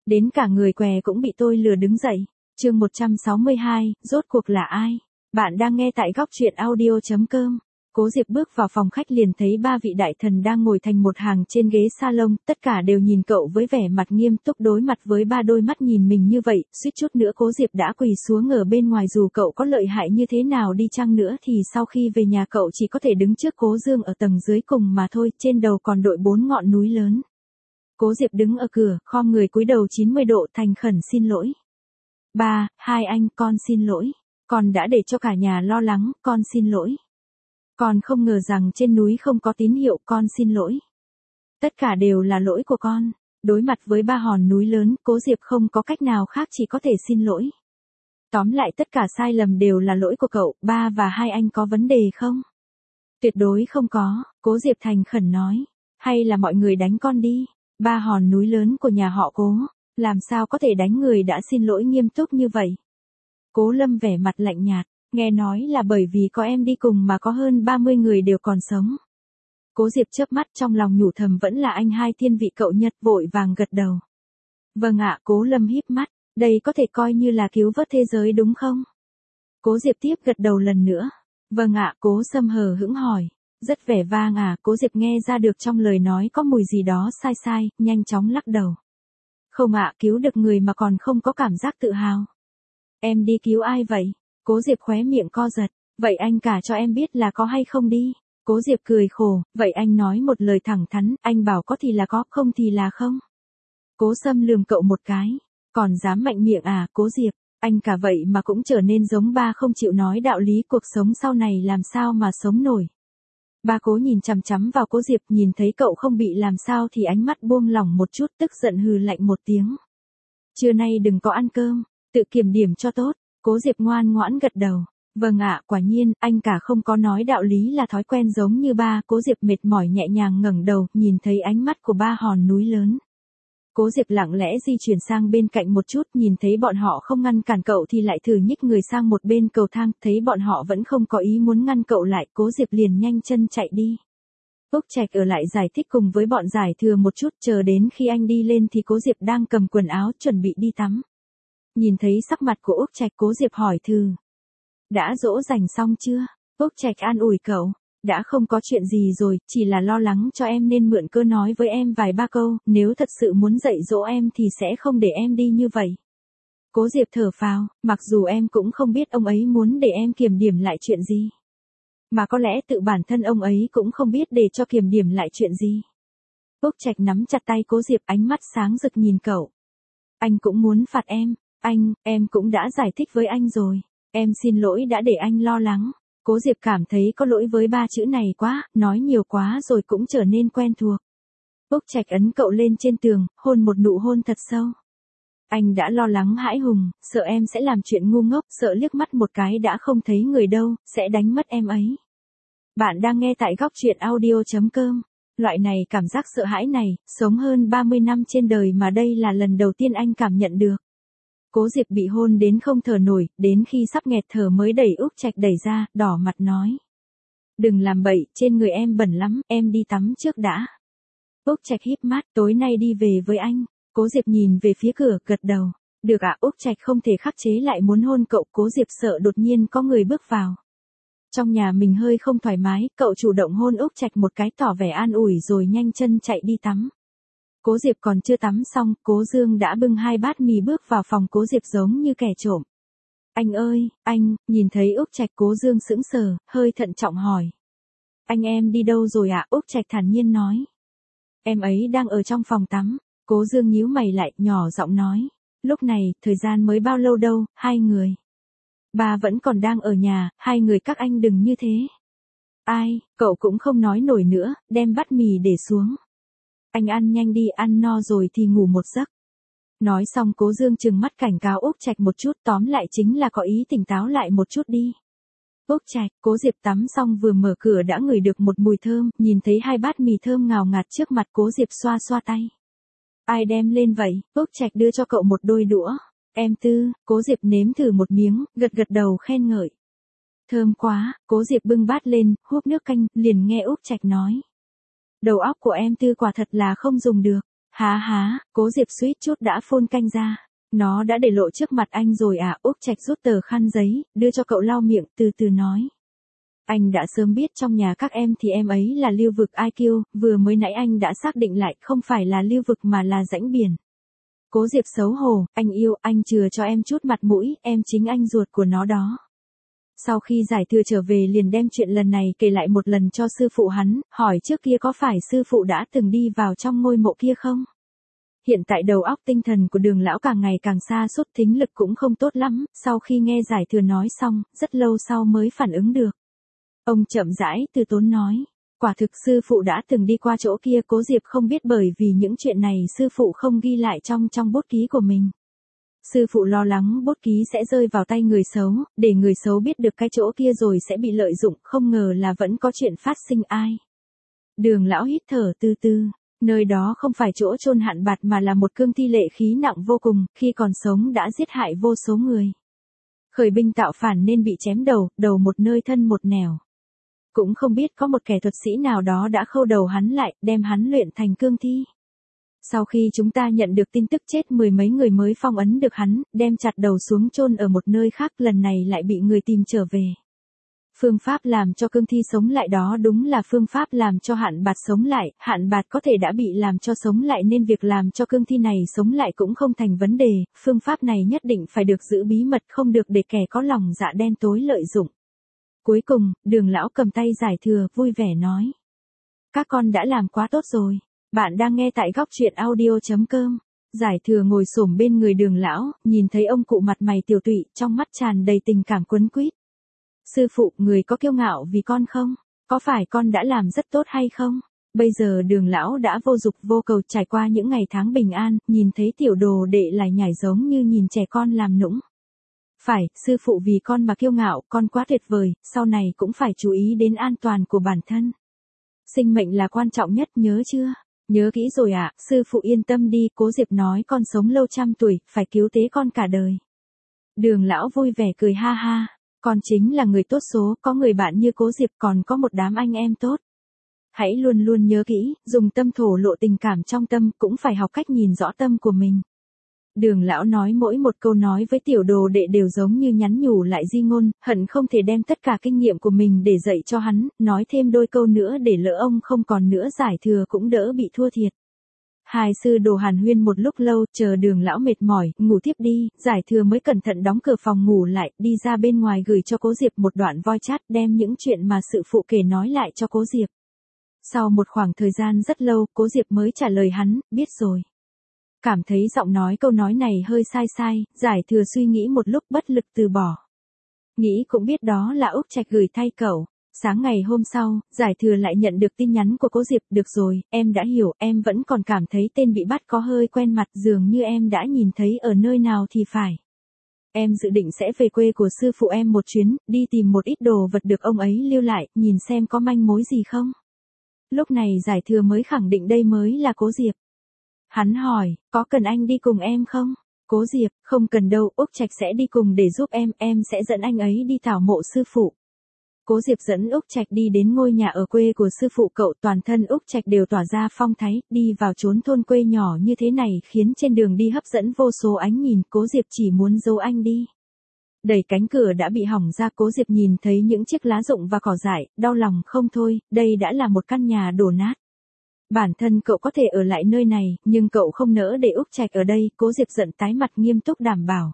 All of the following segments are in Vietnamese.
Đến cả người què cũng bị tôi lừa đứng dậy. Chương 162, rốt cuộc là ai? Bạn đang nghe tại góc truyện audio.com. Cố Diệp bước vào phòng khách liền thấy ba vị đại thần đang ngồi thành một hàng trên ghế salon, tất cả đều nhìn cậu với vẻ mặt nghiêm túc, đối mặt với ba đôi mắt nhìn mình như vậy, suýt chút nữa Cố Diệp đã quỳ xuống ở bên ngoài. Dù cậu có lợi hại như thế nào đi chăng nữa thì sau khi về nhà cậu chỉ có thể đứng trước Cố Dương ở tầng dưới cùng mà thôi, trên đầu còn đội 4 ngọn núi lớn. Cố Diệp đứng ở cửa, khom người cúi đầu 90 độ thành khẩn xin lỗi. Ba, hai anh, con xin lỗi. Con đã để cho cả nhà lo lắng, con xin lỗi. Con không ngờ rằng trên núi không có tín hiệu, con xin lỗi. Tất cả đều là lỗi của con. Đối mặt với ba hòn núi lớn, Cố Diệp không có cách nào khác chỉ có thể xin lỗi. Tóm lại tất cả sai lầm đều là lỗi của cậu, ba và hai anh có vấn đề không? Tuyệt đối không có, Cố Diệp thành khẩn nói. Hay là mọi người đánh con đi? Ba hòn núi lớn của nhà họ Cố, làm sao có thể đánh người đã xin lỗi nghiêm túc như vậy? Cố Lâm vẻ mặt lạnh nhạt, nghe nói là bởi vì có em đi cùng mà có hơn 30 người đều còn sống. Cố Diệp chớp mắt trong lòng nhủ thầm vẫn là anh hai thiên vị cậu Nhật, vội vàng gật đầu. Vâng ạ, Cố Lâm híp mắt, đây có thể coi như là cứu vớt thế giới đúng không? Cố Diệp tiếp gật đầu lần nữa. Vâng ạ, Cố Sâm hờ hững hỏi. Rất vẻ vang à, Cố Diệp nghe ra được trong lời nói có mùi gì đó sai sai, nhanh chóng lắc đầu. Không ạ, cứu được người mà còn không có cảm giác tự hào. Em đi cứu ai vậy? Cố Diệp khóe miệng co giật. Vậy anh cả cho em biết là có hay không đi. Cố Diệp cười khổ, vậy anh nói một lời thẳng thắn, anh bảo có thì là có, không thì là không. Cố Sâm lườm cậu một cái. Còn dám mạnh miệng à, Cố Diệp, anh cả vậy mà cũng trở nên giống ba, không chịu nói đạo lý cuộc sống sau này làm sao mà sống nổi. Ba Cố nhìn chằm chằm vào Cố Diệp, nhìn thấy cậu không bị làm sao thì ánh mắt buông lỏng một chút, tức giận hừ lạnh một tiếng. Trưa nay đừng có ăn cơm, tự kiểm điểm cho tốt. Cố Diệp ngoan ngoãn gật đầu. Vâng ạ, quả nhiên, anh cả không có nói đạo lý là thói quen giống như ba. Cố Diệp mệt mỏi nhẹ nhàng ngẩng đầu, nhìn thấy ánh mắt của ba hòn núi lớn. Cố Diệp lặng lẽ di chuyển sang bên cạnh một chút, nhìn thấy bọn họ không ngăn cản cậu thì lại thử nhích người sang một bên cầu thang, thấy bọn họ vẫn không có ý muốn ngăn cậu lại, Cố Diệp liền nhanh chân chạy đi. Úc Trạch ở lại giải thích cùng với bọn giải thừa một chút, chờ đến khi anh đi lên thì Cố Diệp đang cầm quần áo chuẩn bị đi tắm. Nhìn thấy sắc mặt của Úc Trạch, Cố Diệp hỏi thử. Đã dỗ dành xong chưa? Úc Trạch an ủi cậu. Đã không có chuyện gì rồi, chỉ là lo lắng cho em nên mượn cơ nói với em vài ba câu, nếu thật sự muốn dạy dỗ em thì sẽ không để em đi như vậy. Cố Diệp thở phào, mặc dù em cũng không biết ông ấy muốn để em kiểm điểm lại chuyện gì. Mà có lẽ tự bản thân ông ấy cũng không biết để cho kiểm điểm lại chuyện gì. Úc Trạch nắm chặt tay Cố Diệp, ánh mắt sáng rực nhìn cậu. Anh cũng muốn phạt em, em cũng đã giải thích với anh rồi, em xin lỗi đã để anh lo lắng. Cố Diệp cảm thấy có lỗi với ba chữ này quá, nói nhiều quá rồi cũng trở nên quen thuộc. Úc Trạch ấn cậu lên trên tường, hôn một nụ hôn thật sâu. Anh đã lo lắng hãi hùng, sợ em sẽ làm chuyện ngu ngốc, sợ liếc mắt một cái đã không thấy người đâu, sẽ đánh mất em ấy. Bạn đang nghe tại góc truyện audio.com. Loại này cảm giác sợ hãi này, sống hơn 30 năm trên đời mà đây là lần đầu tiên anh cảm nhận được. Cố Diệp bị hôn đến không thở nổi, đến khi sắp nghẹt thở mới đẩy Úc Trạch đẩy ra, đỏ mặt nói. Đừng làm bậy, trên người em bẩn lắm, em đi tắm trước đã. Úc Trạch híp mắt, tối nay đi về với anh. Cố Diệp nhìn về phía cửa, gật đầu. Được ạ, Úc Trạch không thể khắc chế lại muốn hôn cậu, Cố Diệp sợ đột nhiên có người bước vào. Trong nhà mình hơi không thoải mái, cậu chủ động hôn Úc Trạch một cái tỏ vẻ an ủi rồi nhanh chân chạy đi tắm. Cố Diệp còn chưa tắm xong, Cố Dương đã bưng 2 bát mì bước vào phòng Cố Diệp giống như kẻ trộm. Anh ơi, anh, nhìn thấy Úc Trạch, Cố Dương sững sờ, hơi thận trọng hỏi. Anh em đi đâu rồi ạ? Úc Trạch thản nhiên nói. Em ấy đang ở trong phòng tắm. Cố Dương nhíu mày lại, nhỏ giọng nói. Lúc này, thời gian mới bao lâu đâu, 2 người. Ba vẫn còn đang ở nhà, 2 người các anh đừng như thế. Ai, cậu cũng không nói nổi nữa, đem bát mì để xuống. Anh ăn nhanh đi, ăn no rồi thì ngủ một giấc. Nói xong Cố Dương trừng mắt cảnh cáo Úc Trạch một chút, tóm lại chính là có ý tỉnh táo lại một chút đi. Úc Trạch, Cố Diệp tắm xong vừa mở cửa đã ngửi được một mùi thơm, nhìn thấy 2 bát mì thơm ngào ngạt trước mặt Cố Diệp xoa xoa tay. Ai đem lên vậy? Úc Trạch đưa cho cậu một đôi đũa. Em Tư, Cố Diệp nếm thử một miếng, gật gật đầu khen ngợi. Thơm quá, Cố Diệp bưng bát lên, húp nước canh, liền nghe Úc Trạch nói. Đầu óc của em Tư quả thật là không dùng được. Há há, Cố Diệp suýt chút đã phun canh ra. Nó đã để lộ trước mặt anh rồi à? Úc Trạch rút tờ khăn giấy, đưa cho cậu lau miệng, từ từ nói. Anh đã sớm biết trong nhà các em thì em ấy là lưu vực IQ, vừa mới nãy anh đã xác định lại không phải là lưu vực mà là rãnh biển. Cố Diệp xấu hổ, anh yêu, anh chừa cho em chút mặt mũi, em chính anh ruột của nó đó. Sau khi giải thừa trở về liền đem chuyện lần này kể lại một lần cho sư phụ hắn, hỏi trước kia có phải sư phụ đã từng đi vào trong ngôi mộ kia không? Hiện tại đầu óc tinh thần của Đường lão càng ngày càng sa sút, thính lực cũng không tốt lắm, sau khi nghe giải thừa nói xong, rất lâu sau mới phản ứng được. Ông chậm rãi từ tốn nói, quả thực sư phụ đã từng đi qua chỗ kia. Cố Diệp không biết bởi vì những chuyện này sư phụ không ghi lại trong bút ký của mình. Sư phụ lo lắng bút ký sẽ rơi vào tay người xấu, để người xấu biết được cái chỗ kia rồi sẽ bị lợi dụng, không ngờ là vẫn có chuyện phát sinh ai. Đường lão hít thở từ từ, nơi đó không phải chỗ chôn Hạn Bạt mà là một cương thi lệ khí nặng vô cùng, khi còn sống đã giết hại vô số người. Khởi binh tạo phản nên bị chém đầu một nơi thân một nẻo. Cũng không biết có một kẻ thuật sĩ nào đó đã khâu đầu hắn lại, đem hắn luyện thành cương thi. Sau khi chúng ta nhận được tin tức chết mười mấy người mới phong ấn được hắn, đem chặt đầu xuống chôn ở một nơi khác, lần này lại bị người tìm trở về. Phương pháp làm cho cương thi sống lại đó đúng là phương pháp làm cho Hạn Bạt sống lại, Hạn Bạt có thể đã bị làm cho sống lại nên việc làm cho cương thi này sống lại cũng không thành vấn đề, phương pháp này nhất định phải được giữ bí mật, không được để kẻ có lòng dạ đen tối lợi dụng. Cuối cùng, Đường lão cầm tay giải thừa, vui vẻ nói. Các con đã làm quá tốt rồi. Bạn đang nghe tại góc truyện audio.com. Giải thừa ngồi xổm bên người Đường lão, nhìn thấy ông cụ mặt mày tiều tụy, trong mắt tràn đầy tình cảm quấn quýt. Sư phụ, người có kiêu ngạo vì con không? Có phải con đã làm rất tốt hay không? Bây giờ Đường lão đã vô dục vô cầu, trải qua những ngày tháng bình an, nhìn thấy tiểu đồ đệ lại nhảy giống như nhìn trẻ con làm nũng. Phải, sư phụ vì con mà kiêu ngạo, con quá tuyệt vời, sau này cũng phải chú ý đến an toàn của bản thân. Sinh mệnh là quan trọng nhất, nhớ chưa? Nhớ kỹ rồi ạ, sư phụ yên tâm đi. Cố Diệp nói con sống lâu trăm tuổi, phải cứu tế con cả đời. Đường lão vui vẻ cười ha ha, con chính là người tốt số, có người bạn như Cố Diệp, còn có một đám anh em tốt. Hãy luôn luôn nhớ kỹ, dùng tâm thổ lộ tình cảm trong tâm, cũng phải học cách nhìn rõ tâm của mình. Đường lão nói mỗi một câu nói với tiểu đồ đệ đều giống như nhắn nhủ lại di ngôn, hận không thể đem tất cả kinh nghiệm của mình để dạy cho hắn, nói thêm đôi câu nữa để lỡ ông không còn nữa giải thừa cũng đỡ bị thua thiệt. Hai sư đồ hàn huyên một lúc lâu, chờ Đường lão mệt mỏi, ngủ tiếp đi, giải thừa mới cẩn thận đóng cửa phòng ngủ lại, đi ra bên ngoài gửi cho Cố Diệp một đoạn voice chat, đem những chuyện mà sự phụ kể nói lại cho Cố Diệp. Sau một khoảng thời gian rất lâu, Cố Diệp mới trả lời hắn, biết rồi. Cảm thấy giọng nói câu nói này hơi sai, giải thừa suy nghĩ một lúc bất lực từ bỏ. Nghĩ cũng biết đó là Úc Trạch gửi thay cậu. Sáng ngày hôm sau, giải thừa lại nhận được tin nhắn của Cố Diệp, được rồi, em đã hiểu, em vẫn còn cảm thấy tên bị bắt có hơi quen mặt, dường như em đã nhìn thấy ở nơi nào thì phải. Em dự định sẽ về quê của sư phụ em một chuyến, đi tìm một ít đồ vật được ông ấy lưu lại, nhìn xem có manh mối gì không. Lúc này giải thừa mới khẳng định đây mới là Cố Diệp. Hắn hỏi, có cần anh đi cùng em không? Cố Diệp, không cần đâu, Úc Trạch sẽ đi cùng để giúp em sẽ dẫn anh ấy đi tảo mộ sư phụ. Cố Diệp dẫn Úc Trạch đi đến ngôi nhà ở quê của sư phụ cậu, toàn thân Úc Trạch đều tỏa ra phong thái, đi vào chốn thôn quê nhỏ như thế này khiến trên đường đi hấp dẫn vô số ánh nhìn, Cố Diệp chỉ muốn giấu anh đi. Đẩy cánh cửa đã bị hỏng ra, Cố Diệp nhìn thấy những chiếc lá rụng và cỏ dại, đau lòng không thôi, đây đã là một căn nhà đổ nát. Bản thân cậu có thể ở lại nơi này, nhưng cậu không nỡ để Úc Trạch ở đây, Cố Diệp giận tái mặt nghiêm túc đảm bảo.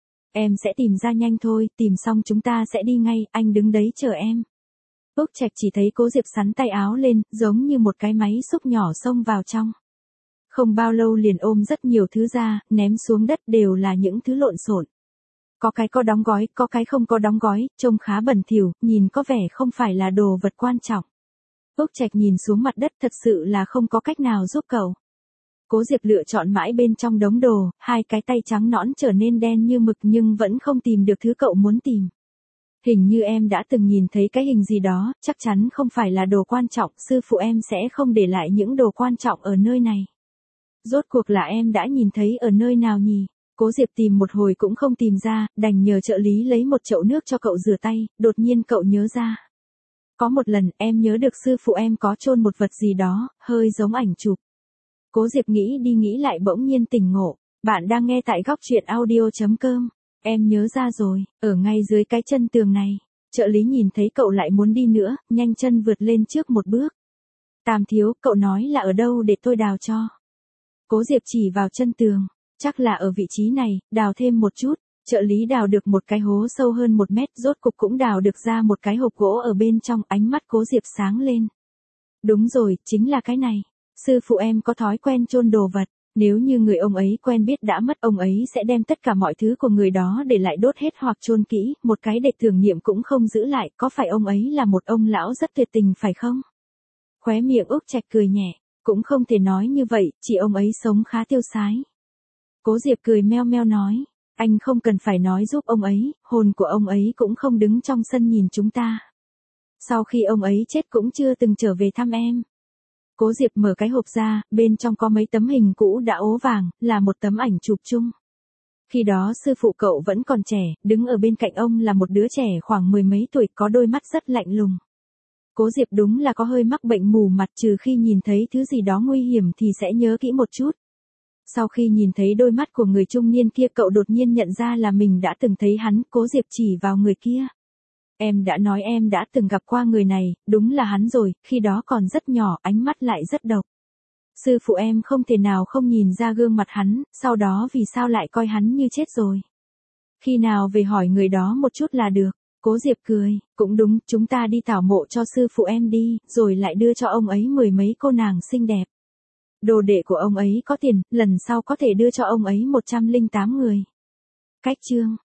Em sẽ tìm ra nhanh thôi, tìm xong chúng ta sẽ đi ngay, anh đứng đấy chờ em. Úc Trạch chỉ thấy Cố Diệp xắn tay áo lên, giống như một cái máy xúc nhỏ xông vào trong. Không bao lâu liền ôm rất nhiều thứ ra, ném xuống đất, đều là những thứ lộn xộn. Có cái có đóng gói, có cái không có đóng gói, trông khá bẩn thỉu, nhìn có vẻ không phải là đồ vật quan trọng. Úc Trạch nhìn xuống mặt đất, thật sự là không có cách nào giúp cậu. Cố Diệp lựa chọn mãi bên trong đống đồ, hai cái tay trắng nõn trở nên đen như mực nhưng vẫn không tìm được thứ cậu muốn tìm. Hình như em đã từng nhìn thấy cái hình gì đó, chắc chắn không phải là đồ quan trọng, sư phụ em sẽ không để lại những đồ quan trọng ở nơi này. Rốt cuộc là em đã nhìn thấy ở nơi nào nhỉ? Cố Diệp tìm một hồi cũng không tìm ra, đành nhờ trợ lý lấy một chậu nước cho cậu rửa tay, đột nhiên cậu nhớ ra. Có một lần em nhớ được sư phụ em có chôn một vật gì đó, hơi giống ảnh chụp. Cố Diệp nghĩ đi nghĩ lại bỗng nhiên tỉnh ngộ. Bạn đang nghe tại góc truyện audio.com. Em nhớ ra rồi, ở ngay dưới cái chân tường này. Trợ lý nhìn thấy cậu lại muốn đi nữa, nhanh chân vượt lên trước một bước. Tam thiếu, cậu nói là ở đâu để tôi đào cho? Cố Diệp chỉ vào chân tường. Chắc là ở vị trí này, đào thêm một chút. Trợ lý đào được một cái hố sâu hơn 1 mét, rốt cục cũng đào được ra một cái hộp gỗ ở bên trong. Ánh mắt Cố Diệp sáng lên. Đúng rồi, chính là cái này. Sư phụ em có thói quen chôn đồ vật. Nếu như người ông ấy quen biết đã mất, ông ấy sẽ đem tất cả mọi thứ của người đó để lại đốt hết hoặc chôn kỹ, một cái để tưởng niệm cũng không giữ lại. Có phải ông ấy là một ông lão rất tuyệt tình phải không? Khóe miệng Úc Trạch cười nhẹ. Cũng không thể nói như vậy, chỉ ông ấy sống khá tiêu sái. Cố Diệp cười meo meo nói. Anh không cần phải nói giúp ông ấy, hồn của ông ấy cũng không đứng trong sân nhìn chúng ta. Sau khi ông ấy chết cũng chưa từng trở về thăm em. Cố Diệp mở cái hộp ra, bên trong có mấy tấm hình cũ đã ố vàng, là một tấm ảnh chụp chung. Khi đó sư phụ cậu vẫn còn trẻ, đứng ở bên cạnh ông là một đứa trẻ khoảng 10 mấy tuổi, có đôi mắt rất lạnh lùng. Cố Diệp đúng là có hơi mắc bệnh mù mặt, trừ khi nhìn thấy thứ gì đó nguy hiểm thì sẽ nhớ kỹ một chút. Sau khi nhìn thấy đôi mắt của người trung niên kia, cậu đột nhiên nhận ra là mình đã từng thấy hắn. Cố Diệp chỉ vào người kia. Em đã nói em đã từng gặp qua người này, đúng là hắn rồi, khi đó còn rất nhỏ, ánh mắt lại rất độc. Sư phụ em không thể nào không nhìn ra gương mặt hắn, sau đó vì sao lại coi hắn như chết rồi. Khi nào về hỏi người đó một chút là được. Cố Diệp cười, cũng đúng, chúng ta đi tảo mộ cho sư phụ em đi, rồi lại đưa cho ông ấy 10 mấy cô nàng xinh đẹp. Đồ đệ của ông ấy có tiền, lần sau có thể đưa cho ông ấy 108 người. Cách chương